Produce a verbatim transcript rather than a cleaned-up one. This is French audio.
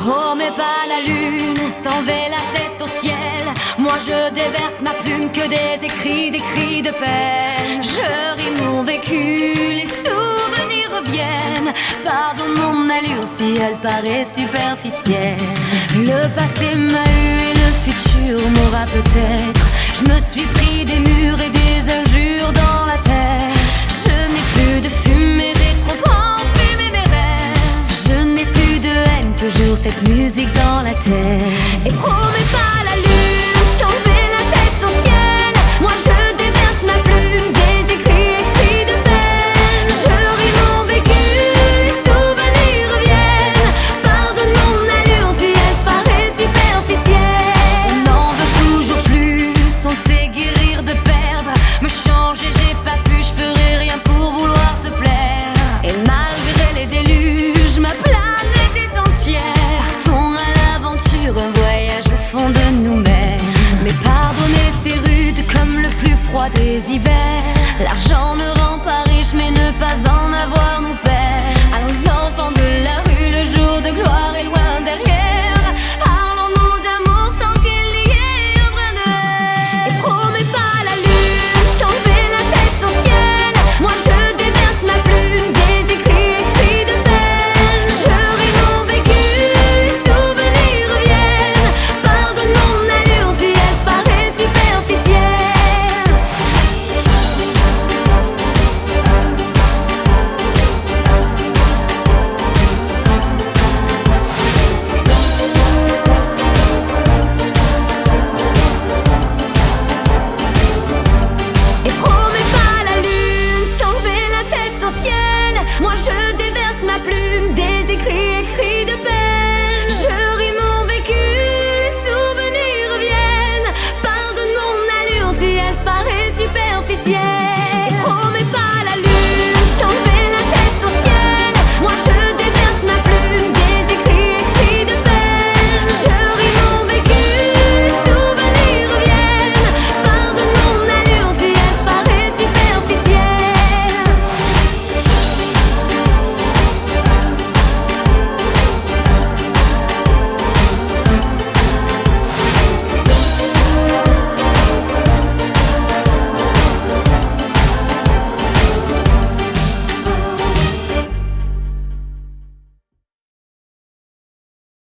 promets pas la lune, s'enlever la tête au ciel. Moi je déverse ma plume, que des écrits, des cris de peine. Je ris mon vécu, les souvenirs reviennent. Pardonne mon allure si elle paraît superficielle. Le passé m'a eu et le futur m'aura peut-être. Je me suis pris des murs et des injures dans la tête. Je n'ai plus de fumée, j'ai trop enfumé mes rêves. Je n'ai plus de haine, toujours cette musique dans la tête. Et promets pas la lune, s'enlever la tête au ciel. Moi je déverse ma plume, des écrits écrits de peine. Je ris mon vécu, les souvenirs reviennent. Pardonne mon allure si elle paraît superficielle. On n'en veut toujours plus, on sait guérir de perdre. Me changer j'ai pas pu, je ferai rien pour vouloir te plaire. Et malgré les déluges, ma planète est entière. Partons à l'aventure, un voyage au fond de nous-mêmes. Mais pardonner c'est rude comme le plus froid des hivers. L'argent